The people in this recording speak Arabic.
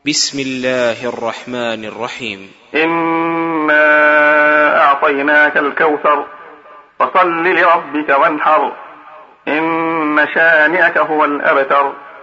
بسم الله الرحمن الرحيم. إنا أعطيناك الكوثر فصل لربك وانحر إن شانئك هو الأبتر.